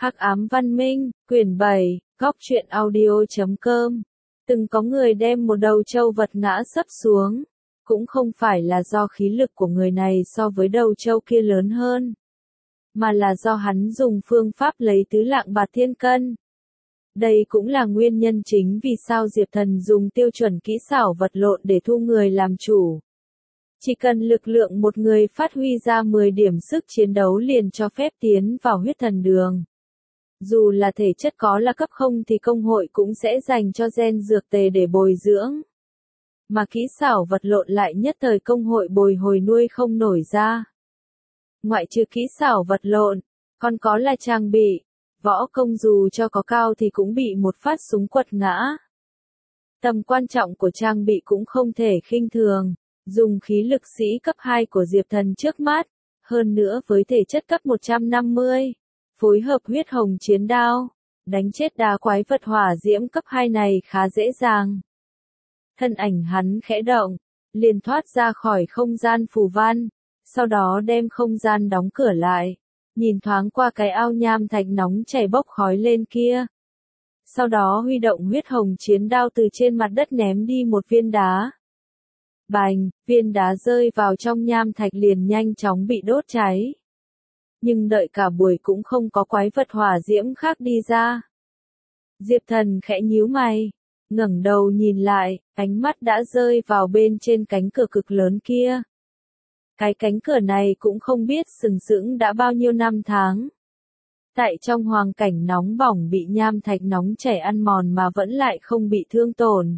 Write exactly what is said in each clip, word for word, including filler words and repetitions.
Hắc ám văn minh, quyển bảy, góc truyện audio chấm com. Từng có người đem một đầu trâu vật ngã sấp xuống. Cũng không phải là do khí lực của người này so với đầu trâu kia lớn hơn. Mà là do hắn dùng phương pháp lấy tứ lạng bạt thiên cân. Đây cũng là nguyên nhân chính vì sao Diệp Thần dùng tiêu chuẩn kỹ xảo vật lộn để thu người làm chủ. Chỉ cần lực lượng một người phát huy ra mười điểm sức chiến đấu liền cho phép tiến vào huyết thần đường. Dù là thể chất có là cấp không thì công hội cũng sẽ dành cho gen dược tề để bồi dưỡng. Mà kỹ xảo vật lộn lại nhất thời công hội bồi hồi nuôi không nổi ra. Ngoại trừ kỹ xảo vật lộn, còn có là trang bị. Võ công dù cho có cao thì cũng bị một phát súng quật ngã. Tầm quan trọng của trang bị cũng không thể khinh thường. Dùng khí lực sĩ cấp hai của Diệp Thần trước mắt, hơn nữa với thể chất cấp một trăm năm mươi, phối hợp huyết hồng chiến đao, đánh chết đá quái vật hỏa diễm cấp hai này khá dễ dàng. Thân ảnh hắn khẽ động, liền thoát ra khỏi không gian phù văn, sau đó đem không gian đóng cửa lại, nhìn thoáng qua cái ao nham thạch nóng chảy bốc khói lên kia. Sau đó huy động huyết hồng chiến đao từ trên mặt đất ném đi một viên đá. Bành, viên đá rơi vào trong nham thạch liền nhanh chóng bị đốt cháy. Nhưng đợi cả buổi cũng không có quái vật hỏa diễm khác đi ra. Diệp Thần khẽ nhíu mày, ngẩng đầu nhìn lại, ánh mắt đã rơi vào bên trên cánh cửa cực lớn kia. Cái cánh cửa này cũng không biết sừng sững đã bao nhiêu năm tháng. Tại trong hoàng cảnh nóng bỏng bị nham thạch nóng chảy ăn mòn mà vẫn lại không bị thương tổn.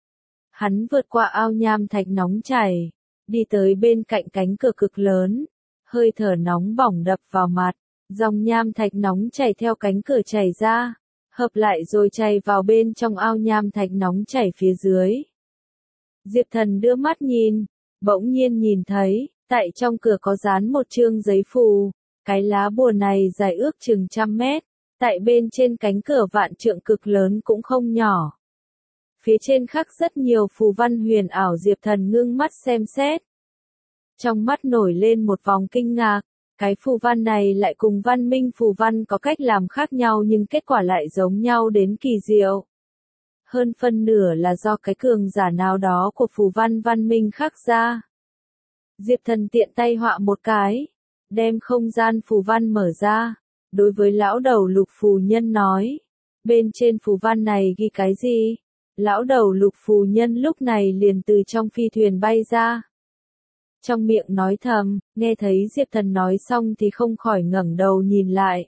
Hắn vượt qua ao nham thạch nóng chảy, đi tới bên cạnh cánh cửa cực lớn, hơi thở nóng bỏng đập vào mặt, dòng nham thạch nóng chảy theo cánh cửa chảy ra, hợp lại rồi chảy vào bên trong ao nham thạch nóng chảy phía dưới. Diệp Thần đưa mắt nhìn, bỗng nhiên nhìn thấy, tại trong cửa có dán một chương giấy phù, cái lá bùa này dài ước chừng trăm mét, tại bên trên cánh cửa vạn trượng cực lớn cũng không nhỏ. Phía trên khắc rất nhiều phù văn huyền ảo. Diệp Thần ngưng mắt xem xét. Trong mắt nổi lên một vòng kinh ngạc, cái phù văn này lại cùng văn minh phù văn có cách làm khác nhau nhưng kết quả lại giống nhau đến kỳ diệu. Hơn phân nửa là do cái cường giả nào đó của phù văn văn minh khắc ra. Diệp Thần tiện tay họa một cái, đem không gian phù văn mở ra, đối với lão đầu Lục phù nhân nói, bên trên phù văn này ghi cái gì? Lão đầu Lục phù nhân lúc này liền từ trong phi thuyền bay ra. Trong miệng nói thầm, nghe thấy Diệp Thần nói xong thì không khỏi ngẩng đầu nhìn lại.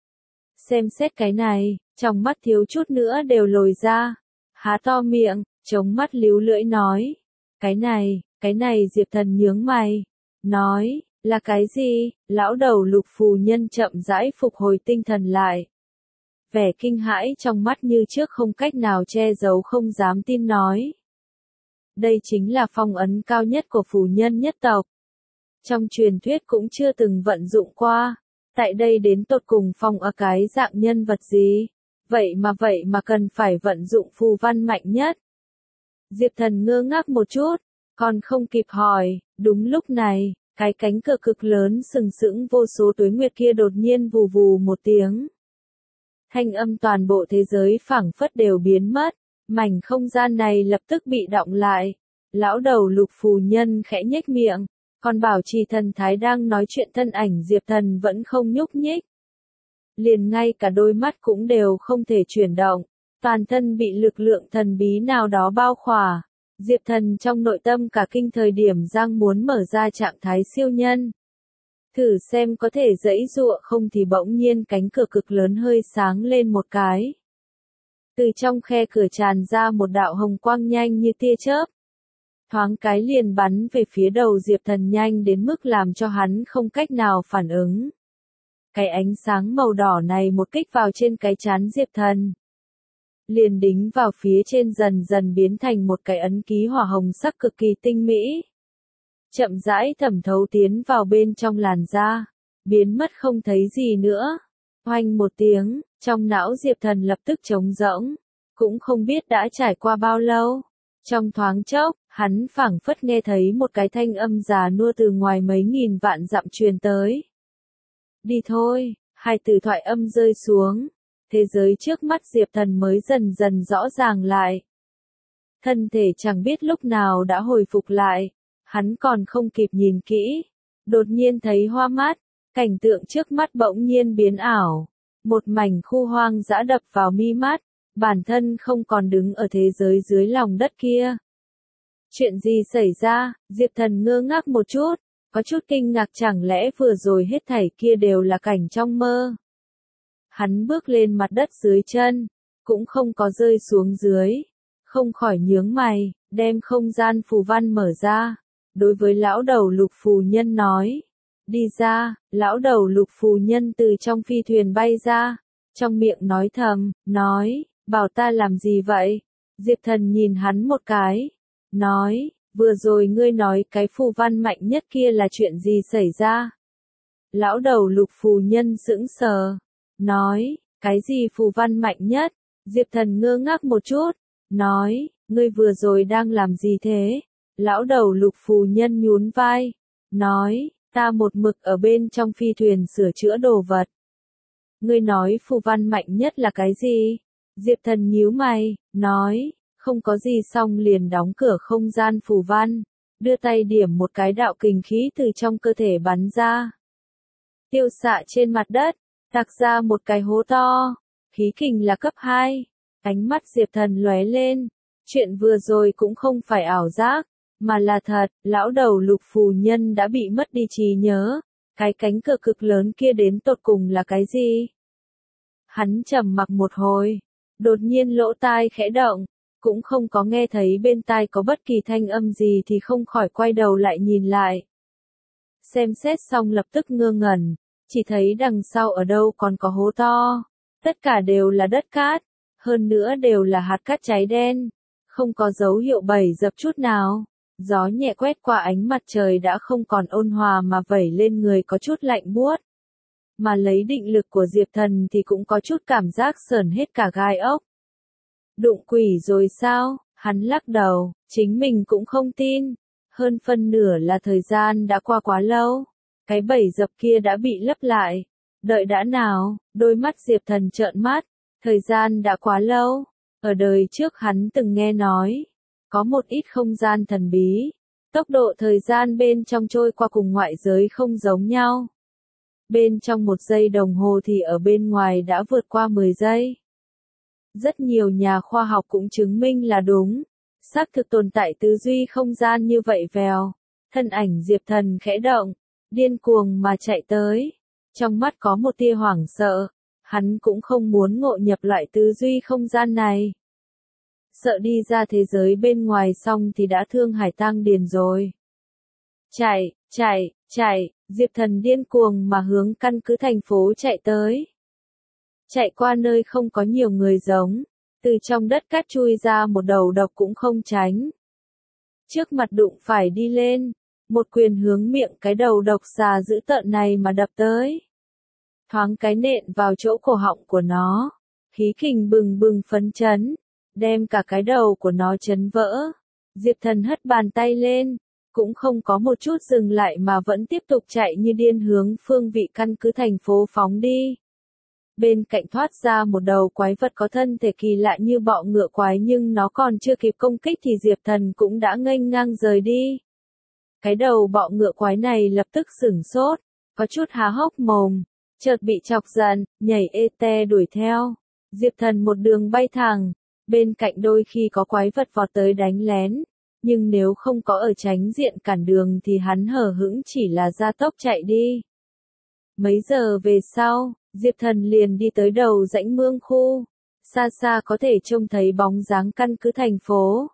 Xem xét cái này, trong mắt thiếu chút nữa đều lồi ra. Há to miệng, chống mắt líu lưỡi nói. Cái này, cái này Diệp Thần nhướng mày. Nói, là cái gì? Lão đầu Lục phù nhân chậm rãi phục hồi tinh thần lại. Vẻ kinh hãi trong mắt như trước không cách nào che giấu, không dám tin nói. Đây chính là phong ấn cao nhất của phù nhân nhất tộc. Trong truyền thuyết cũng chưa từng vận dụng qua. Tại đây đến tột cùng phong ở cái dạng nhân vật gì? Vậy mà vậy mà cần phải vận dụng phù văn mạnh nhất. Diệp Thần ngơ ngác một chút, còn không kịp hỏi, đúng lúc này, cái cánh cửa cực lớn sừng sững vô số tuế nguyệt kia đột nhiên vù vù một tiếng. Thanh âm toàn bộ thế giới phảng phất đều biến mất, mảnh không gian này lập tức bị đọng lại. Lão đầu Lục phù nhân khẽ nhếch miệng, còn bảo trì thần thái đang nói chuyện thân ảnh Diệp Thần vẫn không nhúc nhích. Liền ngay cả đôi mắt cũng đều không thể chuyển động, toàn thân bị lực lượng thần bí nào đó bao khỏa. Diệp Thần trong nội tâm cả kinh, thời điểm Giang muốn mở ra trạng thái siêu nhân. Thử xem có thể giãy giụa không thì bỗng nhiên cánh cửa cực lớn hơi sáng lên một cái. Từ trong khe cửa tràn ra một đạo hồng quang nhanh như tia chớp. Thoáng cái liền bắn về phía đầu Diệp Thần nhanh đến mức làm cho hắn không cách nào phản ứng. Cái ánh sáng màu đỏ này một kích vào trên cái trán Diệp Thần. Liền đính vào phía trên dần dần biến thành một cái ấn ký hỏa hồng sắc cực kỳ tinh mỹ. Chậm rãi thẩm thấu tiến vào bên trong làn da, biến mất không thấy gì nữa. Oanh một tiếng, trong não Diệp Thần lập tức trống rỗng, cũng không biết đã trải qua bao lâu. Trong thoáng chốc, hắn phảng phất nghe thấy một cái thanh âm già nua từ ngoài mấy nghìn vạn dặm truyền tới. Đi thôi, Hai từ thoại âm rơi xuống, thế giới trước mắt Diệp Thần mới dần dần rõ ràng lại. Thân thể chẳng biết lúc nào đã hồi phục lại, hắn còn không kịp nhìn kỹ, đột nhiên thấy hoa mắt, cảnh tượng trước mắt bỗng nhiên biến ảo, một mảnh khu hoang dã đập vào mi mắt, bản thân không còn đứng ở thế giới dưới lòng đất kia. Chuyện gì xảy ra? Diệp Thần ngơ ngác một chút, có chút kinh ngạc, chẳng lẽ vừa rồi hết thảy kia đều là cảnh trong mơ. Hắn bước lên mặt đất dưới chân, cũng không có rơi xuống dưới, không khỏi nhướng mày, đem không gian phù văn mở ra, đối với lão đầu Lục phù nhân nói. Đi ra. Lão đầu Lục phù nhân từ trong phi thuyền bay ra, trong miệng nói thầm, nói, bảo ta làm gì vậy? Diệp Thần nhìn hắn một cái, nói, vừa rồi ngươi nói cái phù văn mạnh nhất kia là chuyện gì xảy ra? Lão đầu Lục phù nhân sững sờ, nói, cái gì phù văn mạnh nhất? Diệp Thần ngơ ngác một chút, nói, ngươi vừa rồi đang làm gì thế? Lão đầu Lục phù nhân nhún vai, nói, ta một mực ở bên trong phi thuyền sửa chữa đồ vật. Ngươi nói phù văn mạnh nhất là cái gì? Diệp Thần nhíu mày, nói, không có gì, xong liền đóng cửa không gian phù văn, đưa tay điểm một cái, đạo kình khí từ trong cơ thể bắn ra. Tiêu xạ trên mặt đất, tạc ra một cái hố to, khí kình là cấp hai. Ánh mắt Diệp Thần lóe lên, chuyện vừa rồi cũng không phải ảo giác, mà là thật, lão đầu Lục phù nhân đã bị mất đi trí nhớ, cái cánh cửa cực lớn kia đến tột cùng là cái gì? Hắn trầm mặc một hồi, đột nhiên lỗ tai khẽ động, cũng không có nghe thấy bên tai có bất kỳ thanh âm gì thì không khỏi quay đầu lại nhìn lại. Xem xét xong lập tức ngơ ngẩn, chỉ thấy đằng sau ở đâu còn có hố to, tất cả đều là đất cát, hơn nữa đều là hạt cát cháy đen, không có dấu hiệu bẩy dập chút nào. Gió nhẹ quét qua, ánh mặt trời đã không còn ôn hòa mà vẩy lên người có chút lạnh buốt. Mà lấy định lực của Diệp Thần thì cũng có chút cảm giác sởn hết cả gai ốc. Đụng quỷ rồi sao? Hắn lắc đầu, chính mình cũng không tin. Hơn phân nửa là thời gian đã qua quá lâu. Cái bẫy dập kia đã bị lấp lại. Đợi đã nào, đôi mắt Diệp Thần trợn mắt. Thời gian đã quá lâu. Ở đời trước hắn từng nghe nói. Có một ít không gian thần bí. Tốc độ thời gian bên trong trôi qua cùng ngoại giới không giống nhau. Bên trong một giây đồng hồ thì ở bên ngoài đã vượt qua mười giây. Rất nhiều nhà khoa học cũng chứng minh là đúng. Xác thực tồn tại tư duy không gian như vậy vèo. Thân ảnh Diệp Thần khẽ động, điên cuồng mà chạy tới. Trong mắt có một tia hoảng sợ. Hắn cũng không muốn ngộ nhập loại tư duy không gian này. Sợ đi ra thế giới bên ngoài xong thì đã thương hải tang điền rồi. Chạy, chạy, chạy, Diệp Thần điên cuồng mà hướng căn cứ thành phố chạy tới. Chạy qua nơi không có nhiều người giống, từ trong đất cát chui ra một đầu độc cũng không tránh. Trước mặt đụng phải đi lên, một quyền hướng miệng cái đầu độc xà dữ tợn này mà đập tới. Thoáng cái nện vào chỗ cổ họng của nó, khí kình bừng bừng phấn chấn, đem cả cái đầu của nó chấn vỡ. Diệp Thần hất bàn tay lên, cũng không có một chút dừng lại mà vẫn tiếp tục chạy như điên hướng phương vị căn cứ thành phố phóng đi. Bên cạnh thoát ra một đầu quái vật có thân thể kỳ lạ như bọ ngựa quái, nhưng nó còn chưa kịp công kích thì Diệp Thần cũng đã nghênh ngang rời đi. Cái đầu bọ ngựa quái này lập tức sửng sốt, có chút há hốc mồm, chợt bị chọc giận, nhảy ê te đuổi theo. Diệp Thần một đường bay thẳng, bên cạnh đôi khi có quái vật vọt tới đánh lén, nhưng nếu không có ở tránh diện cản đường thì hắn hờ hững chỉ là gia tốc chạy đi. Mấy giờ về sau, Diệp Thần liền đi tới đầu rãnh mương khu, xa xa có thể trông thấy bóng dáng căn cứ thành phố.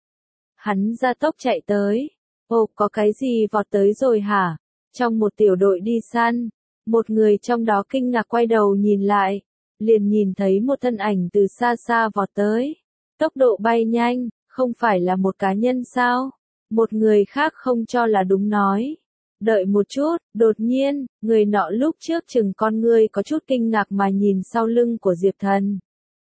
Hắn gia tốc chạy tới, ồ, có cái gì vọt tới rồi hả? Trong một tiểu đội đi săn, một người trong đó kinh ngạc quay đầu nhìn lại, liền nhìn thấy một thân ảnh từ xa xa vọt tới. Tốc độ bay nhanh, không phải là một cá nhân sao? Một người khác không cho là đúng nói. Đợi một chút, đột nhiên, người nọ lúc trước chừng con ngươi có chút kinh ngạc mà nhìn sau lưng của Diệp Thần.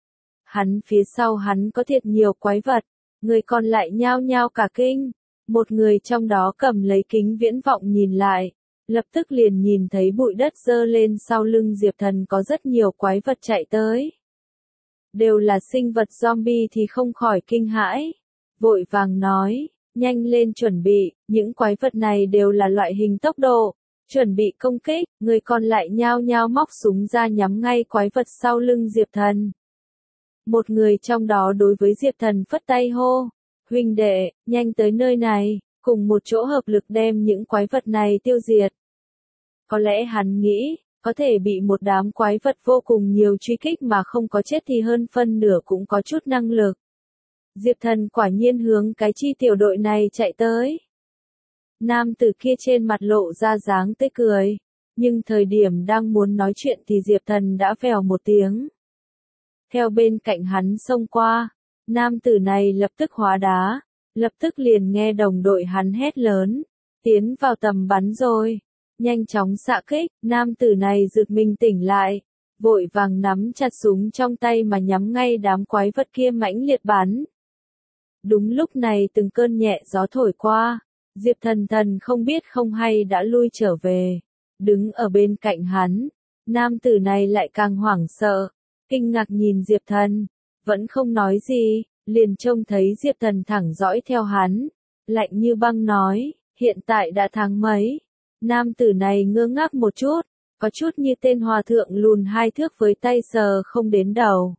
Hắn phía sau hắn có thiệt nhiều quái vật, người còn lại nhao nhao cả kinh. Một người trong đó cầm lấy kính viễn vọng nhìn lại, Lập tức liền nhìn thấy bụi đất dơ lên sau lưng Diệp Thần có rất nhiều quái vật chạy tới. Đều là sinh vật zombie thì không khỏi kinh hãi. Vội vàng nói, nhanh lên chuẩn bị, những quái vật này đều là loại hình tốc độ. Chuẩn bị công kích, người còn lại nhao nhao móc súng ra nhắm ngay quái vật sau lưng Diệp Thần. Một người trong đó đối với Diệp Thần phất tay hô, huynh đệ, nhanh tới nơi này, cùng một chỗ hợp lực đem những quái vật này tiêu diệt. Có lẽ hắn nghĩ, có thể bị một đám quái vật vô cùng nhiều truy kích mà không có chết thì hơn phân nửa cũng có chút năng lực. Diệp Thần quả nhiên hướng cái chi tiểu đội này chạy tới. Nam tử kia trên mặt lộ ra dáng tươi cười, nhưng thời điểm đang muốn nói chuyện thì Diệp Thần đã vèo một tiếng. Theo bên cạnh hắn xông qua, nam tử này lập tức hóa đá, lập tức liền nghe đồng đội hắn hét lớn, tiến vào tầm bắn rồi, nhanh chóng xạ kích, nam tử này giật mình tỉnh lại, vội vàng nắm chặt súng trong tay mà nhắm ngay đám quái vật kia mãnh liệt bắn. Đúng lúc này từng cơn nhẹ gió thổi qua, Diệp Thần Thần không biết không hay đã lui trở về, đứng ở bên cạnh hắn, nam tử này lại càng hoảng sợ, kinh ngạc nhìn Diệp Thần, vẫn không nói gì, liền trông thấy Diệp Thần thẳng dõi theo hắn, lạnh như băng nói, hiện tại đã tháng mấy. Nam tử này ngơ ngác một chút, có chút như tên hòa thượng lùn hai thước với tay sờ không đến đầu.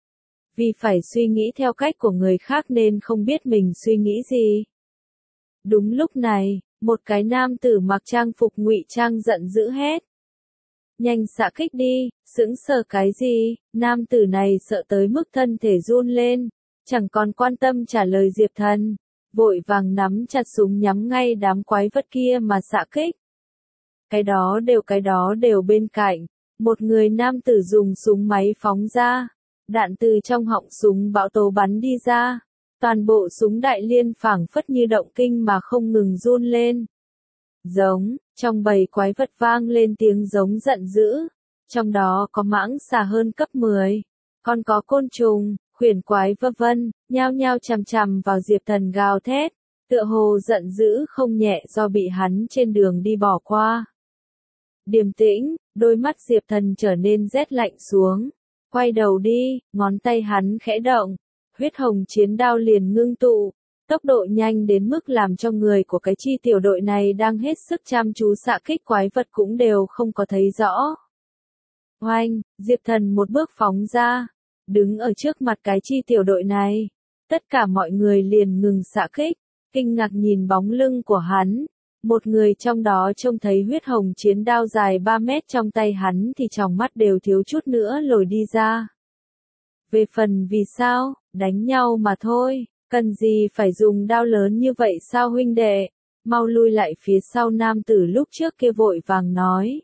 Vì phải suy nghĩ theo cách của người khác nên không biết mình suy nghĩ gì. Đúng lúc này, một cái nam tử mặc trang phục ngụy trang giận dữ hét. Nhanh xạ kích đi, sững sờ cái gì, nam tử này sợ tới mức thân thể run lên, chẳng còn quan tâm trả lời Diệp Thần, vội vàng nắm chặt súng nhắm ngay đám quái vật kia mà xạ kích. Cái đó đều cái đó đều bên cạnh, một người nam tử dùng súng máy phóng ra, đạn từ trong họng súng bão tố bắn đi ra, toàn bộ súng đại liên phảng phất như động kinh mà không ngừng run lên. Giống, trong bầy quái vật vang lên tiếng giống giận dữ, trong đó có mãng xà hơn cấp mười, còn có côn trùng, khuyển quái vân vân, nhao nhao chằm chằm vào Diệp Thần gào thét, tựa hồ giận dữ không nhẹ do bị hắn trên đường đi bỏ qua. Điềm tĩnh, đôi mắt Diệp Thần trở nên rét lạnh xuống, quay đầu đi, ngón tay hắn khẽ động, huyết hồng chiến đao liền ngưng tụ, tốc độ nhanh đến mức làm cho người của cái chi tiểu đội này đang hết sức chăm chú xạ kích quái vật cũng đều không có thấy rõ. Oanh, Diệp Thần một bước phóng ra, đứng ở trước mặt cái chi tiểu đội này, tất cả mọi người liền ngừng xạ kích, kinh ngạc nhìn bóng lưng của hắn. Một người trong đó trông thấy huyết hồng chiến đao dài ba mét trong tay hắn thì tròng mắt đều thiếu chút nữa lồi đi ra. Về phần vì sao, đánh nhau mà thôi, cần gì phải dùng đao lớn như vậy sao huynh đệ, mau lui lại phía sau nam tử lúc trước kia vội vàng nói.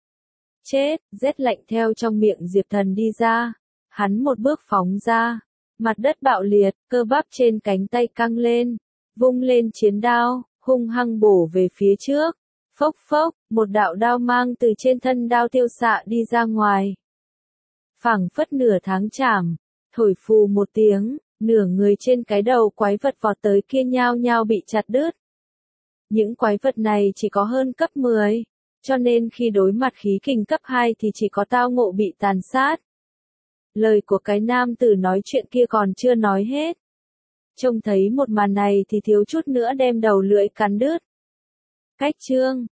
Chết, rét lạnh theo trong miệng Diệp Thần đi ra, hắn một bước phóng ra, mặt đất bạo liệt, cơ bắp trên cánh tay căng lên, vung lên chiến đao, hung hăng bổ về phía trước, phốc phốc, một đạo đao mang từ trên thân đao tiêu xạ đi ra ngoài. Phảng phất nửa tháng chảm, thổi phù một tiếng, nửa người trên cái đầu quái vật vọt tới kia nhao nhao bị chặt đứt. Những quái vật này chỉ có hơn cấp mười, cho nên khi đối mặt khí kình cấp hai thì chỉ có tao ngộ bị tàn sát. Lời của cái nam tử nói chuyện kia còn chưa nói hết. Trông thấy một màn này thì thiếu chút nữa đem đầu lưỡi cắn đứt. Cách chương